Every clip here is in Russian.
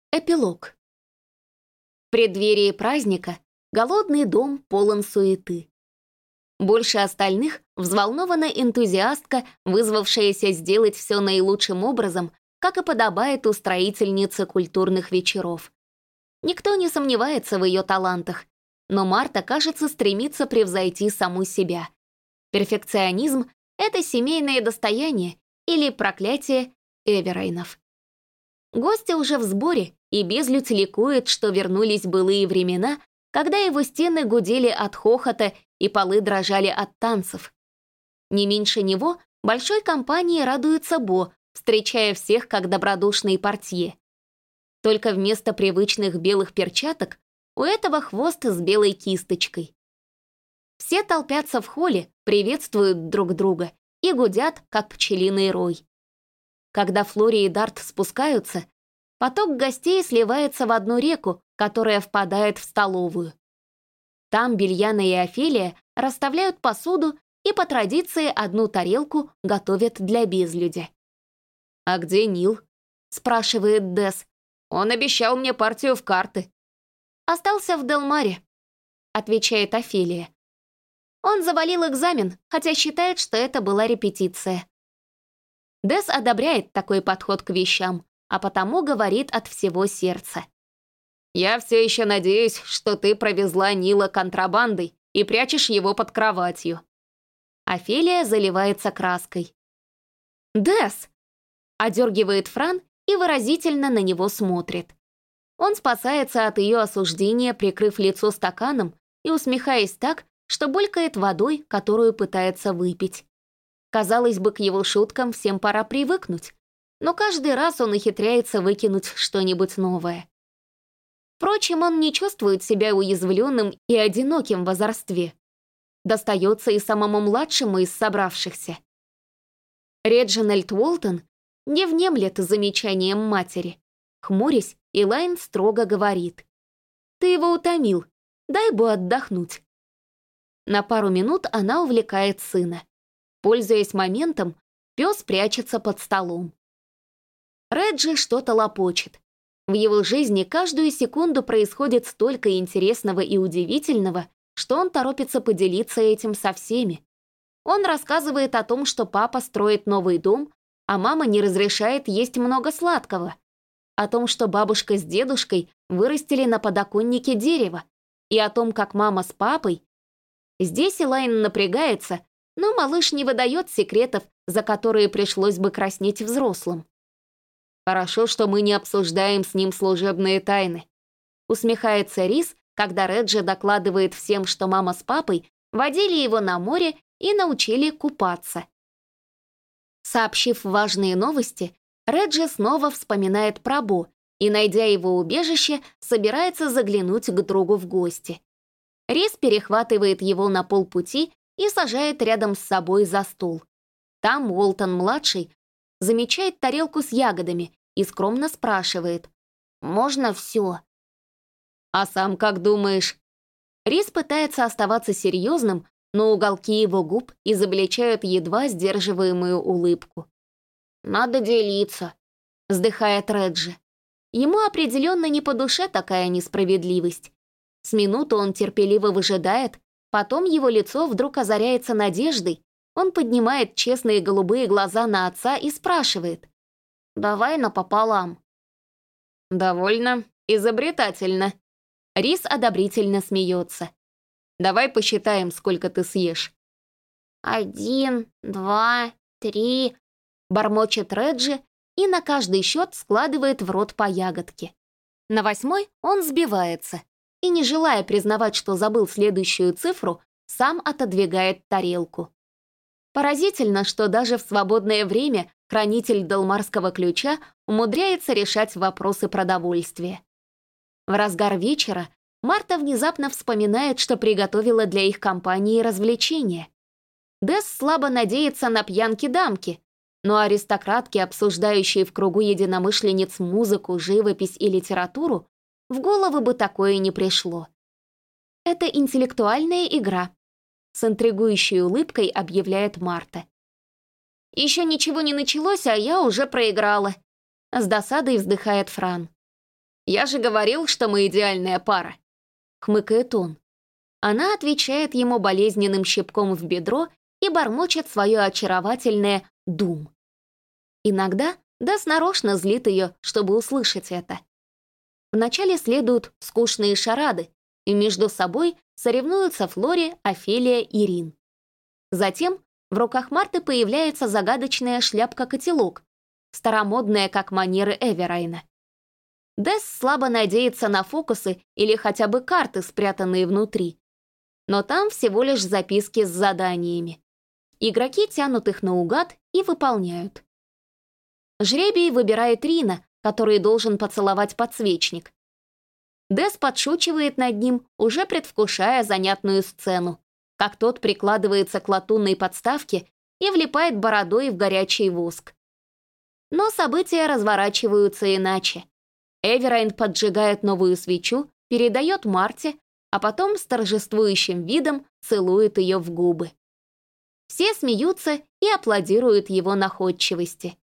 Эпилог. В преддверии праздника голодный дом полон суеты. Больше остальных взволнована энтузиастка, вызвавшаяся сделать все наилучшим образом, как и подобает устроительнице культурных вечеров. Никто не сомневается в ее талантах, но Марта, кажется, стремится превзойти саму себя. Перфекционизм — это семейное достояние или проклятие Эверайнов. Гости уже в сборе, и безлюдь ликует, что вернулись былые времена, когда его стены гудели от хохота и полы дрожали от танцев. Не меньше него большой компании радуется Бо, встречая всех как добродушный портье. Только вместо привычных белых перчаток у этого хвост с белой кисточкой. Все толпятся в холле, приветствуют друг друга и гудят, как пчелиный рой. Когда Флори и Дарт спускаются, поток гостей сливается в одну реку, которая впадает в столовую. Там Бельяна и Офелия расставляют посуду и по традиции одну тарелку готовят для безлюдя. «А где Нил?» — спрашивает Десс. «Он обещал мне партию в карты». «Остался в Делмаре», — отвечает Офелия. Он завалил экзамен, хотя считает, что это была репетиция. Десс одобряет такой подход к вещам, а потому говорит от всего сердца. «Я все еще надеюсь, что ты провезла Нила контрабандой и прячешь его под кроватью». Офелия заливается краской. «Десс!» — одергивает Фран и выразительно на него смотрит. Он спасается от ее осуждения, прикрыв лицо стаканом и усмехаясь так, что булькает водой, которую пытается выпить. Казалось бы, к его шуткам всем пора привыкнуть, но каждый раз он ухитряется выкинуть что-нибудь новое. Впрочем, он не чувствует себя уязвленным и одиноким в озорстве. Достается и самому младшему из собравшихся. Реджинальд Уолтон не внемлет замечанием матери. Хмурясь, Элайн строго говорит: «Ты его утомил, дай бы отдохнуть». На пару минут она увлекает сына. Пользуясь моментом, пес прячется под столом. Реджи что-то лопочет. В его жизни каждую секунду происходит столько интересного и удивительного, что он торопится поделиться этим со всеми. Он рассказывает о том, что папа строит новый дом, а мама не разрешает есть много сладкого. О том, что бабушка с дедушкой вырастили на подоконнике дерево. И о том, как мама с папой... Здесь Элайн напрягается, но малыш не выдает секретов, за которые пришлось бы краснеть взрослым. «Хорошо, что мы не обсуждаем с ним служебные тайны», усмехается Рис, когда Реджи докладывает всем, что мама с папой водили его на море и научили купаться. Сообщив важные новости, Реджи снова вспоминает про Бо и, найдя его убежище, собирается заглянуть к другу в гости. Рис перехватывает его на полпути и сажает рядом с собой за стол. Там Уолтон-младший замечает тарелку с ягодами и скромно спрашивает: «Можно все?» «А сам как думаешь?» Рис пытается оставаться серьезным, но уголки его губ изобличают едва сдерживаемую улыбку. «Надо делиться», — вздыхает Реджи. Ему определенно не по душе такая несправедливость. С минуту он терпеливо выжидает, потом его лицо вдруг озаряется надеждой. Он поднимает честные голубые глаза на отца и спрашивает: «Давай напополам». «Довольно изобретательно». Рис одобрительно смеется. «Давай посчитаем, сколько ты съешь». 1, 2, 3... бормочет Реджи и на каждый счет складывает в рот по ягодке. На 8-й он сбивается и, не желая признавать, что забыл следующую цифру, сам отодвигает тарелку. Поразительно, что даже в свободное время хранитель Делмарского ключа умудряется решать вопросы продовольствия. В разгар вечера Марта внезапно вспоминает, что приготовила для их компании развлечения. Десс слабо надеется на пьянки-дамки, но аристократки, обсуждающие в кругу единомышленниц музыку, живопись и литературу, в голову бы такое не пришло. Это интеллектуальная игра, с интригующей улыбкой объявляет Марта. «Еще ничего не началось, а я уже проиграла», — с досадой вздыхает Фран. «Я же говорил, что мы идеальная пара», — хмыкает он. Она отвечает ему болезненным щипком в бедро и бормочет свое очаровательное «дум». Иногда Дэс нарочно злит ее, чтобы услышать это. Вначале следуют скучные шарады, и между собой соревнуются Флори, Офелия и Рин. Затем в руках Марты появляется загадочная шляпка-котелок, старомодная, как манеры Эверайна. Дэс слабо надеется на фокусы или хотя бы карты, спрятанные внутри. Но там всего лишь записки с заданиями. Игроки тянут их наугад и выполняют. Жребий выбирает Рина, который должен поцеловать подсвечник. Дэс подшучивает над ним, уже предвкушая занятную сцену, как тот прикладывается к латунной подставке и влипает бородой в горячий воск. Но события разворачиваются иначе. Эверайн поджигает новую свечу, передает Марте, а потом с торжествующим видом целует ее в губы. Все смеются и аплодируют его находчивости.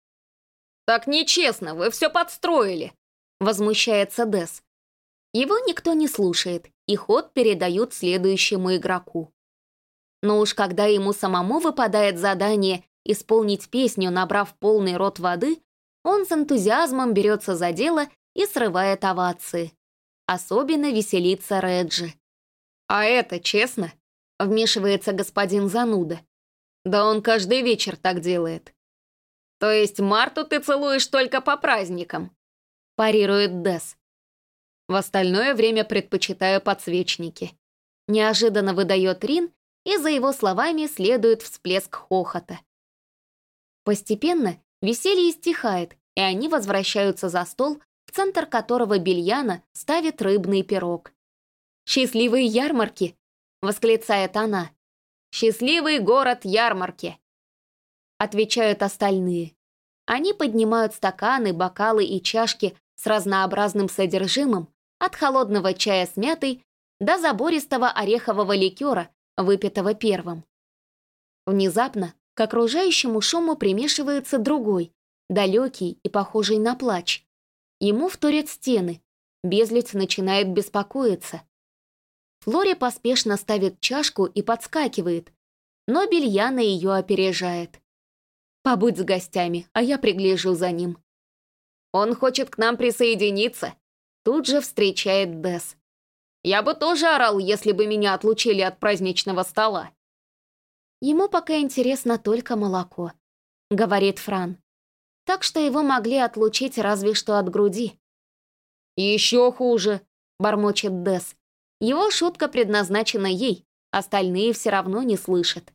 «Так нечестно, вы все подстроили!» — возмущается Дэс. Его никто не слушает, и ход передают следующему игроку. Но уж когда ему самому выпадает задание исполнить песню, набрав полный рот воды, он с энтузиазмом берется за дело и срывает овации. Особенно веселится Реджи. «А это честно?» — вмешивается господин Зануда. «Да он каждый вечер так делает». «То есть Марту ты целуешь только по праздникам?» — парирует Дэс. «В остальное время предпочитаю подсвечники». Неожиданно выдает Рин, и за его словами следует всплеск хохота. Постепенно веселье стихает, и они возвращаются за стол, в центр которого Бельяна ставит рыбный пирог. «Счастливые ярмарки!» — восклицает она. «Счастливый город ярмарки!» — отвечают остальные. Они поднимают стаканы, бокалы и чашки с разнообразным содержимым, от холодного чая с мятой до забористого орехового ликера, выпитого первым. Внезапно к окружающему шуму примешивается другой, далекий и похожий на плач. Ему вторят стены, безлюдь начинает беспокоиться. Флори поспешно ставит чашку и подскакивает, но Бельяна ее опережает. «Побудь с гостями, а я пригляжу за ним». «Он хочет к нам присоединиться», — тут же встречает Дэс. «Я бы тоже орал, если бы меня отлучили от праздничного стола». «Ему пока интересно только молоко», — говорит Фран. «Так что его могли отлучить разве что от груди». «Еще хуже», — бормочет Дэс. Его шутка предназначена ей, остальные все равно не слышат.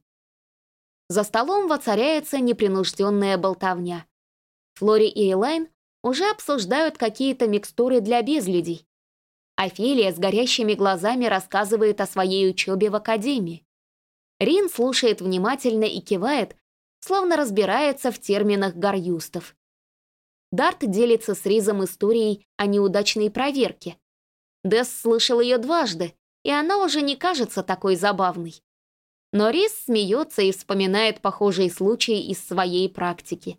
За столом воцаряется непринужденная болтовня. Флори и Элайн уже обсуждают какие-то микстуры для безлюдей. Офелия с горящими глазами рассказывает о своей учебе в академии. Рин слушает внимательно и кивает, словно разбирается в терминах гарюстов. Дарт делится с Ризом историей о неудачной проверке. Дэс слышал ее дважды, и она уже не кажется такой забавной. Но Риз смеется и вспоминает похожие случаи из своей практики.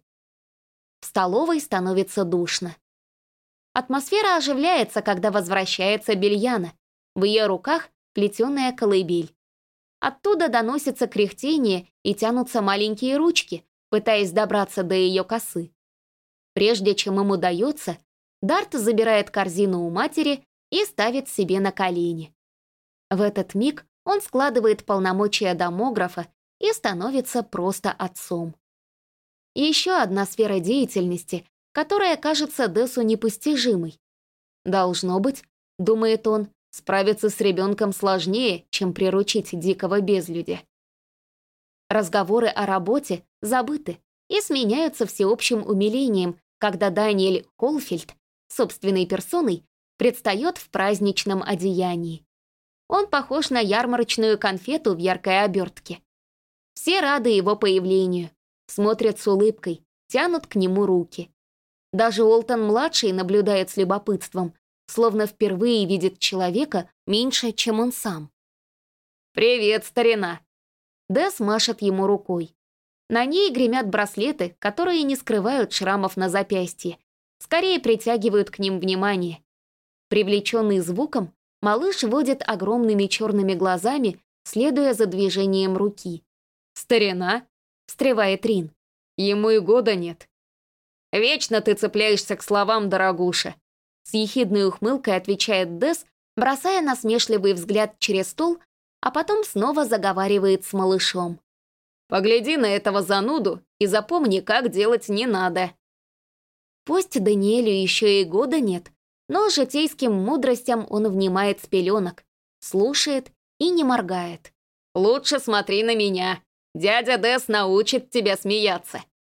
В столовой становится душно. Атмосфера оживляется, когда возвращается Бельяна. В ее руках плетеная колыбель. Оттуда доносится кряхтение и тянутся маленькие ручки, пытаясь добраться до ее косы. Прежде чем им удается, Дарт забирает корзину у матери и ставит себе на колени. В этот миг он складывает полномочия домографа и становится просто отцом. Еще одна сфера деятельности, которая кажется Дэсу непостижимой. Должно быть, думает он, справиться с ребенком сложнее, чем приручить дикого безлюдя. Разговоры о работе забыты и сменяются всеобщим умилением, когда Даниэль Холфельд собственной персоной предстает в праздничном одеянии. Он похож на ярмарочную конфету в яркой обертке. Все рады его появлению, смотрят с улыбкой, тянут к нему руки. Даже Уолтон-младший наблюдает с любопытством, словно впервые видит человека меньше, чем он сам. «Привет, старина!» Дэс машет ему рукой. На ней гремят браслеты, которые не скрывают шрамов на запястье, скорее притягивают к ним внимание. Привлеченный звуком, малыш водит огромными черными глазами, следуя за движением руки. «Старина?» — встревает Рин. «Ему и года нет». «Вечно ты цепляешься к словам, дорогуша», — с ехидной ухмылкой отвечает Десс, бросая насмешливый взгляд через стол, а потом снова заговаривает с малышом. «Погляди на этого зануду и запомни, как делать не надо». Пусть Даниэлю еще и года нет, но житейским мудростям он внимает с пеленок, слушает и не моргает. «Лучше смотри на меня. Дядя Десс научит тебя смеяться».